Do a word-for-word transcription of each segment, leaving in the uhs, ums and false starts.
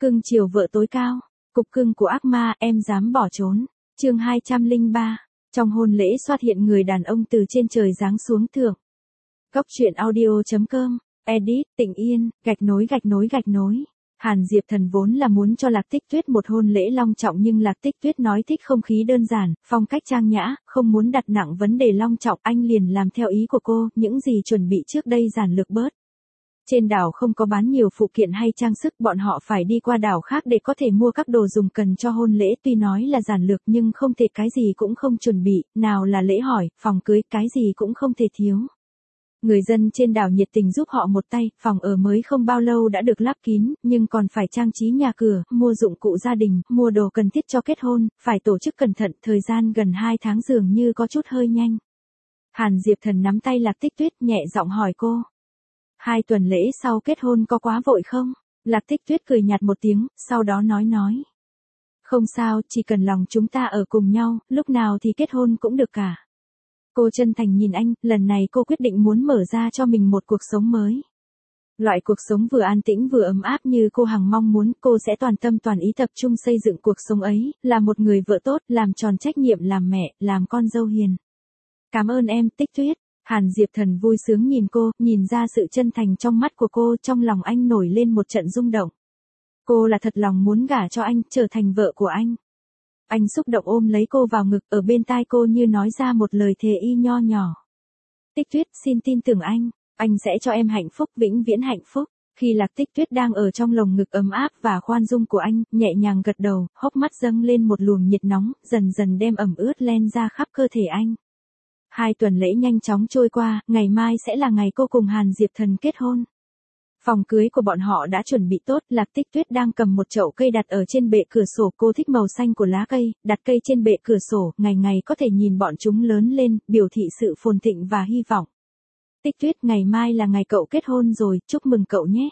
Cưng chiều vợ tối cao, cục cưng của ác ma, em dám bỏ trốn. Chương hai trăm lẻ ba. Trong hôn lễ xuất hiện người đàn ông từ trên trời giáng xuống thượng. Góc truyện audio chấm com, edit, Tịnh Yên, gạch nối gạch nối gạch nối. Hàn Diệp Thần vốn là muốn cho Lạc Tích Tuyết một hôn lễ long trọng, nhưng Lạc Tích Tuyết nói thích không khí đơn giản, phong cách trang nhã, không muốn đặt nặng vấn đề long trọng, anh liền làm theo ý của cô, những gì chuẩn bị trước đây giản lược bớt. Trên đảo không có bán nhiều phụ kiện hay trang sức, bọn họ phải đi qua đảo khác để có thể mua các đồ dùng cần cho hôn lễ, tuy nói là giản lược nhưng không thể cái gì cũng không chuẩn bị, nào là lễ hỏi, phòng cưới, cái gì cũng không thể thiếu. Người dân trên đảo nhiệt tình giúp họ một tay, phòng ở mới không bao lâu đã được lắp kín, nhưng còn phải trang trí nhà cửa, mua dụng cụ gia đình, mua đồ cần thiết cho kết hôn, phải tổ chức cẩn thận, thời gian gần hai tháng dường như có chút hơi nhanh. Hàn Diệp Thần nắm tay Lạc Tích Tuyết, nhẹ giọng hỏi cô. Hai tuần lễ sau kết hôn có quá vội không? Lạc Tích Tuyết cười nhạt một tiếng, sau đó nói nói. Không sao, chỉ cần lòng chúng ta ở cùng nhau, lúc nào thì kết hôn cũng được cả. Cô chân thành nhìn anh, lần này cô quyết định muốn mở ra cho mình một cuộc sống mới. Loại cuộc sống vừa an tĩnh vừa ấm áp như cô hằng mong muốn, cô sẽ toàn tâm toàn ý tập trung xây dựng cuộc sống ấy, là một người vợ tốt, làm tròn trách nhiệm làm mẹ, làm con dâu hiền. Cảm ơn em, Tích Tuyết. Hàn Diệp Thần vui sướng nhìn cô, nhìn ra sự chân thành trong mắt của cô, trong lòng anh nổi lên một trận rung động. Cô là thật lòng muốn gả cho anh, trở thành vợ của anh. Anh xúc động ôm lấy cô vào ngực, ở bên tai cô như nói ra một lời thề y nho nhỏ. Tích Tuyết, xin tin tưởng anh, anh sẽ cho em hạnh phúc, vĩnh viễn hạnh phúc. Khi Lạc Tích Tuyết đang ở trong lồng ngực ấm áp và khoan dung của anh, nhẹ nhàng gật đầu, hốc mắt dâng lên một luồng nhiệt nóng, dần dần đem ẩm ướt len ra khắp cơ thể anh. Hai tuần lễ nhanh chóng trôi qua, ngày mai sẽ là ngày cô cùng Hàn Diệp Thần kết hôn. Phòng cưới của bọn họ đã chuẩn bị tốt, Lạc Tích Tuyết đang cầm một chậu cây đặt ở trên bệ cửa sổ, cô thích màu xanh của lá cây, đặt cây trên bệ cửa sổ, ngày ngày có thể nhìn bọn chúng lớn lên, biểu thị sự phồn thịnh và hy vọng. Tích Tuyết, ngày mai là ngày cậu kết hôn rồi, chúc mừng cậu nhé.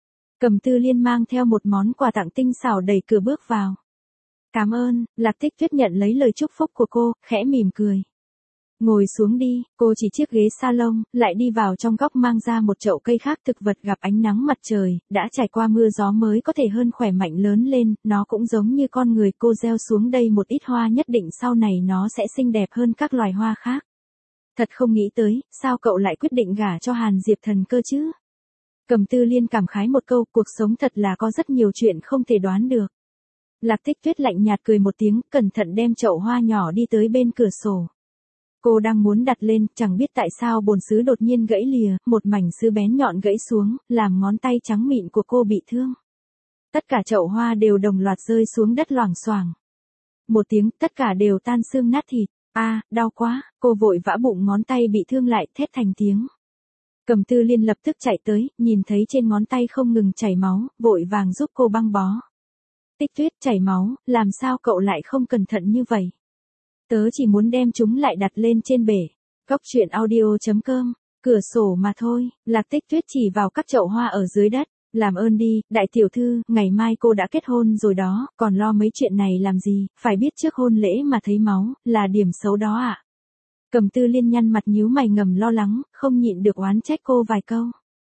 Cầm Tư Liên mang theo một món quà tặng tinh xảo đẩy cửa bước vào. Cảm ơn, Lạc Tích Tuyết nhận lấy lời chúc phúc của cô, khẽ mỉm cười. Ngồi xuống đi, cô chỉ chiếc ghế salon, lại đi vào trong góc mang ra một chậu cây khác, thực vật gặp ánh nắng mặt trời, đã trải qua mưa gió mới có thể hơn khỏe mạnh lớn lên, nó cũng giống như con người, cô gieo xuống đây một ít hoa nhất định sau này nó sẽ xinh đẹp hơn các loài hoa khác. Thật không nghĩ tới, sao cậu lại quyết định gả cho Hàn Diệp Thần cơ chứ? Cầm Tư Liên cảm khái một câu, cuộc sống thật là có rất nhiều chuyện không thể đoán được. Lạc Tích Tuyết lạnh nhạt cười một tiếng, cẩn thận đem chậu hoa nhỏ đi tới bên cửa sổ. Cô đang muốn đặt lên, chẳng biết tại sao bồn sứ đột nhiên gãy lìa, một mảnh sứ bén nhọn gãy xuống, làm ngón tay trắng mịn của cô bị thương. Tất cả chậu hoa đều đồng loạt rơi xuống đất loảng xoảng. Một tiếng, tất cả đều tan xương nát thịt. A, à, đau quá, cô vội vã bụng ngón tay bị thương lại, thét thành tiếng. Cầm Tư Liên lập tức chạy tới, nhìn thấy trên ngón tay không ngừng chảy máu, vội vàng giúp cô băng bó. Tích Tuyết, chảy máu, làm sao cậu lại không cẩn thận như vậy? Tớ chỉ muốn đem chúng lại đặt lên trên bể. Góc truyện audio chấm com, cửa sổ mà thôi. Lạc Tích Tuyết chỉ vào các chậu hoa ở dưới đất. Làm ơn đi, đại tiểu thư, ngày mai cô đã kết hôn rồi đó, còn lo mấy chuyện này làm gì, phải biết trước hôn lễ mà thấy máu, là điểm xấu đó ạ. À? Cầm Tư Liên nhăn mặt nhíu mày ngầm lo lắng, không nhịn được oán trách cô vài câu.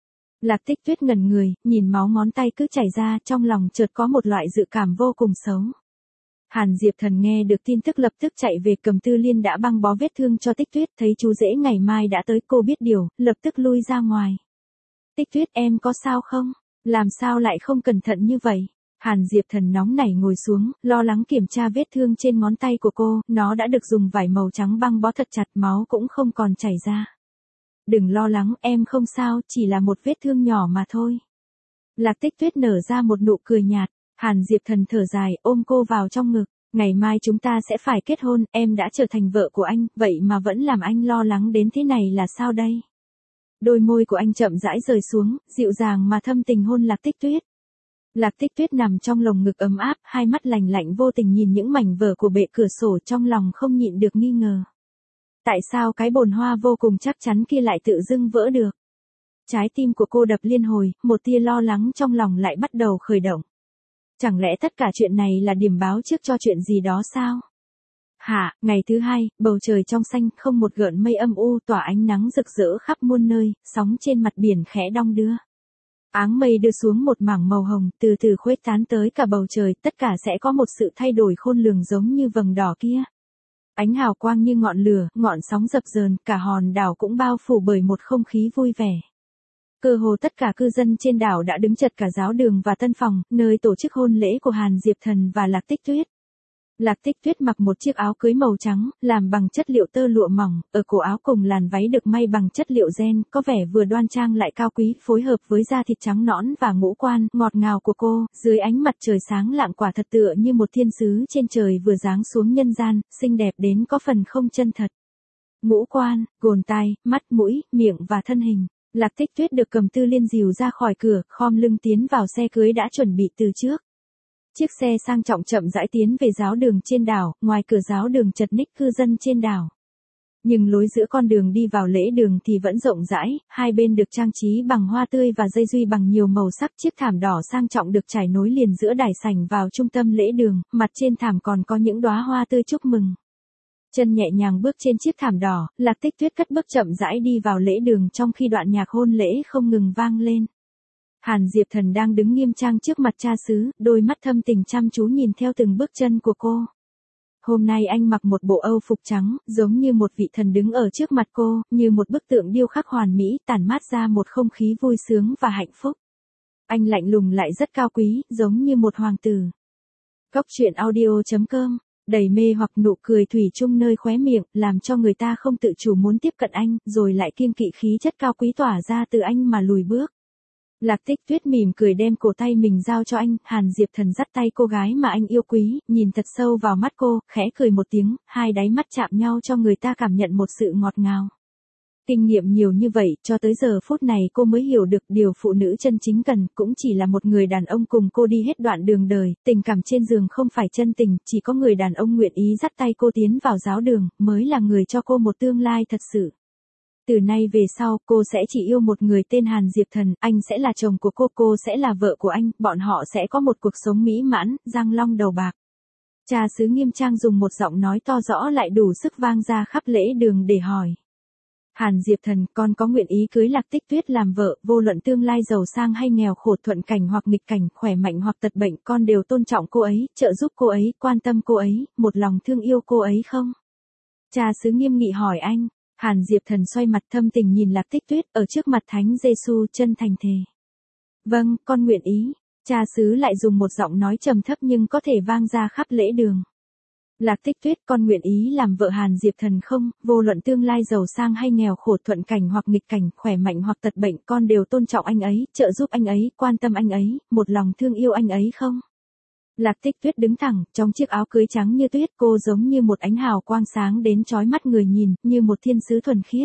Lạc Tích Tuyết ngẩn người, nhìn máu ngón tay cứ chảy ra, trong lòng chợt có một loại dự cảm vô cùng xấu. Hàn Diệp Thần nghe được tin tức lập tức chạy về, Cầm Tư Liên đã băng bó vết thương cho Tích Tuyết, thấy chú rể ngày mai đã tới, cô biết điều, lập tức lui ra ngoài. Tích Tuyết, em có sao không? Làm sao lại không cẩn thận như vậy? Hàn Diệp Thần nóng nảy ngồi xuống, lo lắng kiểm tra vết thương trên ngón tay của cô, nó đã được dùng vải màu trắng băng bó thật chặt, máu cũng không còn chảy ra. Đừng lo lắng, em không sao, chỉ là một vết thương nhỏ mà thôi. Lạc Tích Tuyết nở ra một nụ cười nhạt. Hàn Diệp Thần thở dài, ôm cô vào trong ngực. Ngày mai chúng ta sẽ phải kết hôn, em đã trở thành vợ của anh, vậy mà vẫn làm anh lo lắng đến thế này là sao đây? Đôi môi của anh chậm rãi rời xuống, dịu dàng mà thâm tình hôn Lạc Tích Tuyết. Lạc Tích Tuyết nằm trong lồng ngực ấm áp, hai mắt lạnh lạnh vô tình nhìn những mảnh vỡ của bệ cửa sổ, trong lòng không nhịn được nghi ngờ. Tại sao cái bồn hoa vô cùng chắc chắn kia lại tự dưng vỡ được? Trái tim của cô đập liên hồi, một tia lo lắng trong lòng lại bắt đầu khởi động. Chẳng lẽ tất cả chuyện này là điểm báo trước cho chuyện gì đó sao? Hả, ngày thứ hai, bầu trời trong xanh, không một gợn mây âm u, tỏa ánh nắng rực rỡ khắp muôn nơi, sóng trên mặt biển khẽ đong đưa. Áng mây đưa xuống một mảng màu hồng, từ từ khuếch tán tới cả bầu trời, tất cả sẽ có một sự thay đổi khôn lường giống như vầng đỏ kia. Ánh hào quang như ngọn lửa, ngọn sóng dập dờn, cả hòn đảo cũng bao phủ bởi một không khí vui vẻ. Cơ hồ tất cả cư dân trên đảo đã đứng chật cả giáo đường và tân phòng, nơi tổ chức hôn lễ của Hàn Diệp Thần và Lạc Tích Tuyết. Lạc Tích Tuyết mặc một chiếc áo cưới màu trắng, làm bằng chất liệu tơ lụa mỏng, ở cổ áo cùng làn váy được may bằng chất liệu ren, có vẻ vừa đoan trang lại cao quý, phối hợp với da thịt trắng nõn và ngũ quan ngọt ngào của cô, dưới ánh mặt trời sáng lạng quả thật tựa như một thiên sứ trên trời vừa giáng xuống nhân gian, xinh đẹp đến có phần không chân thật. Ngũ quan, gồn tai, mắt, mũi, miệng và thân hình. Lạc Tích Tuyết được Cầm Tư Liên dìu ra khỏi cửa, khom lưng tiến vào xe cưới đã chuẩn bị từ trước. Chiếc xe sang trọng chậm rãi tiến về giáo đường trên đảo, ngoài cửa giáo đường chật ních cư dân trên đảo. Nhưng lối giữa con đường đi vào lễ đường thì vẫn rộng rãi, hai bên được trang trí bằng hoa tươi và dây duy bằng nhiều màu sắc. Chiếc thảm đỏ sang trọng được trải nối liền giữa đài sảnh vào trung tâm lễ đường, mặt trên thảm còn có những đóa hoa tươi chúc mừng. Chân nhẹ nhàng bước trên chiếc thảm đỏ, Lạc Tích Tuyết cất bước chậm rãi đi vào lễ đường trong khi đoạn nhạc hôn lễ không ngừng vang lên. Hàn Diệp Thần đang đứng nghiêm trang trước mặt cha xứ, đôi mắt thâm tình chăm chú nhìn theo từng bước chân của cô. Hôm nay anh mặc một bộ âu phục trắng, giống như một vị thần đứng ở trước mặt cô, như một bức tượng điêu khắc hoàn mỹ, tản mát ra một không khí vui sướng và hạnh phúc. Anh lạnh lùng lại rất cao quý, giống như một hoàng tử. Cốc truyện audio chấm com, đầy mê hoặc nụ cười thủy chung nơi khóe miệng, làm cho người ta không tự chủ muốn tiếp cận anh, rồi lại kiêng kỵ khí chất cao quý tỏa ra từ anh mà lùi bước. Lạc Tích Tuyết mỉm cười đem cổ tay mình giao cho anh, Hàn Diệp Thần dắt tay cô gái mà anh yêu quý, nhìn thật sâu vào mắt cô, khẽ cười một tiếng, hai đáy mắt chạm nhau cho người ta cảm nhận một sự ngọt ngào. Kinh nghiệm nhiều như vậy, cho tới giờ phút này cô mới hiểu được điều phụ nữ chân chính cần, cũng chỉ là một người đàn ông cùng cô đi hết đoạn đường đời, tình cảm trên giường không phải chân tình, chỉ có người đàn ông nguyện ý dắt tay cô tiến vào giáo đường, mới là người cho cô một tương lai thật sự. Từ nay về sau, cô sẽ chỉ yêu một người tên Hàn Diệp Thần, anh sẽ là chồng của cô, cô sẽ là vợ của anh, bọn họ sẽ có một cuộc sống mỹ mãn, răng long đầu bạc. Cha xứ nghiêm trang dùng một giọng nói to rõ lại đủ sức vang ra khắp lễ đường để hỏi. Hàn Diệp Thần, con có nguyện ý cưới Lạc Tích Tuyết làm vợ, vô luận tương lai giàu sang hay nghèo khổ, thuận cảnh hoặc nghịch cảnh, khỏe mạnh hoặc tật bệnh, con đều tôn trọng cô ấy, trợ giúp cô ấy, quan tâm cô ấy, một lòng thương yêu cô ấy không? Cha xứ nghiêm nghị hỏi anh. Hàn Diệp Thần xoay mặt thâm tình nhìn Lạc Tích Tuyết, ở trước mặt Thánh Giêsu chân thành thề. Vâng, con nguyện ý. Cha xứ lại dùng một giọng nói trầm thấp nhưng có thể vang ra khắp lễ đường. Lạc Tích Tuyết, con nguyện ý làm vợ Hàn Diệp Thần không, vô luận tương lai giàu sang hay nghèo khổ, thuận cảnh hoặc nghịch cảnh, khỏe mạnh hoặc tật bệnh, con đều tôn trọng anh ấy, trợ giúp anh ấy, quan tâm anh ấy, một lòng thương yêu anh ấy không? Lạc Tích Tuyết đứng thẳng, trong chiếc áo cưới trắng như tuyết, cô giống như một ánh hào quang sáng đến chói mắt người nhìn, như một thiên sứ thuần khiết.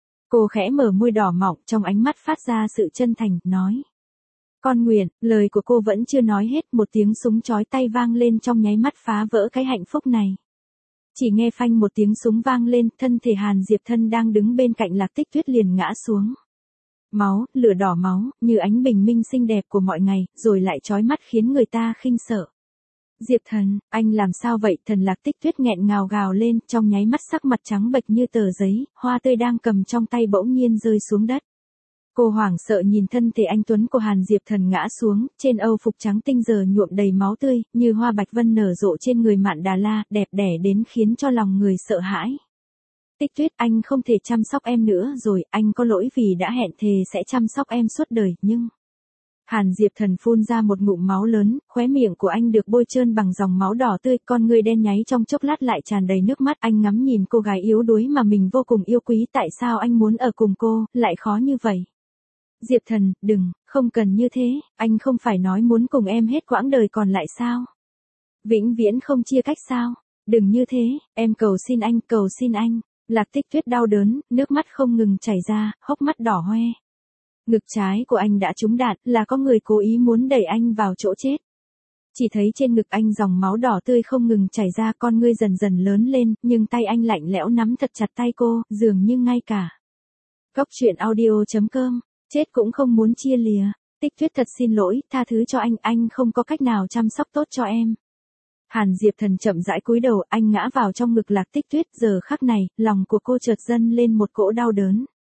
Cô khẽ mở môi đỏ mọng, trong ánh mắt phát ra sự chân thành, nói. Con nguyện, lời của cô vẫn chưa nói hết, một tiếng súng chói tai vang lên trong nháy mắt phá vỡ cái hạnh phúc này. Chỉ nghe phanh một tiếng súng vang lên, thân thể Hàn Diệp Thân đang đứng bên cạnh Lạc Tích Tuyết liền ngã xuống. Máu, lửa đỏ máu, như ánh bình minh xinh đẹp của mọi ngày, rồi lại chói mắt khiến người ta khinh sợ. Diệp Thần, anh làm sao vậy? Thần Lạc Tích Tuyết nghẹn ngào gào lên, trong nháy mắt sắc mặt trắng bệch như tờ giấy, hoa tươi đang cầm trong tay bỗng nhiên rơi xuống đất. Cô hoảng sợ nhìn thân thể anh tuấn của Hàn Diệp Thần ngã xuống, trên âu phục trắng tinh giờ nhuộm đầy máu tươi, như hoa bạch vân nở rộ trên người Mạn Đà La, đẹp đẽ đến khiến cho lòng người sợ hãi. Tích Tuyết, anh không thể chăm sóc em nữa rồi, anh có lỗi vì đã hẹn thề sẽ chăm sóc em suốt đời, nhưng... Hàn Diệp Thần phun ra một ngụm máu lớn, khóe miệng của anh được bôi trơn bằng dòng máu đỏ tươi, con người đen nháy trong chốc lát lại tràn đầy nước mắt, anh ngắm nhìn cô gái yếu đuối mà mình vô cùng yêu quý, tại sao anh muốn ở cùng cô, lại khó như vậy? Diệp Thần, đừng, không cần như thế, anh không phải nói muốn cùng em hết quãng đời còn lại sao? Vĩnh viễn không chia cách sao? Đừng như thế, em cầu xin anh, cầu xin anh. Lạc Tích Tuyết đau đớn, nước mắt không ngừng chảy ra, hốc mắt đỏ hoe. Ngực trái của anh đã trúng đạn, là có người cố ý muốn đẩy anh vào chỗ chết. Chỉ thấy trên ngực anh dòng máu đỏ tươi không ngừng chảy ra, con ngươi dần dần lớn lên, nhưng tay anh lạnh lẽo nắm thật chặt tay cô, dường như ngay cả. Cốc truyện audio chấm com, chết cũng không muốn chia lìa. Tích Tuyết thật xin lỗi, tha thứ cho anh, anh không có cách nào chăm sóc tốt cho em. Hàn Diệp Thần chậm rãi cúi đầu, anh ngã vào trong ngực Lạc Tích Tuyết, giờ khắc này, lòng của cô chợt dâng lên một cỗ đau đớn.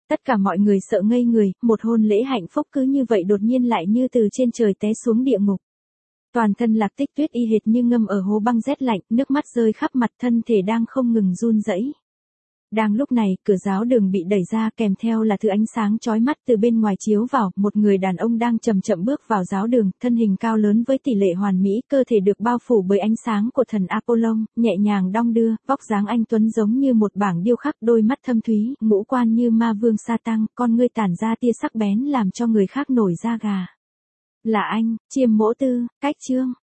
Tất cả mọi người sợ ngây người, một hôn lễ hạnh phúc cứ như vậy đột nhiên lại như từ trên trời té xuống địa ngục. Toàn thân Lạc Tích Tuyết y hệt như ngâm ở hố băng rét lạnh, nước mắt rơi khắp mặt, thân thể đang không ngừng run rẩy. Đang lúc này, cửa giáo đường bị đẩy ra, kèm theo là thứ ánh sáng chói mắt từ bên ngoài chiếu vào, một người đàn ông đang chậm chậm bước vào giáo đường, thân hình cao lớn với tỷ lệ hoàn mỹ, cơ thể được bao phủ bởi ánh sáng của thần Apollon, nhẹ nhàng đong đưa, vóc dáng anh tuấn giống như một bảng điêu khắc, đôi mắt thâm thúy, ngũ quan như ma vương sa tăng, con ngươi tản ra tia sắc bén làm cho người khác nổi da gà. Là anh, Chiêm Mỗ Tư, Cách Trương.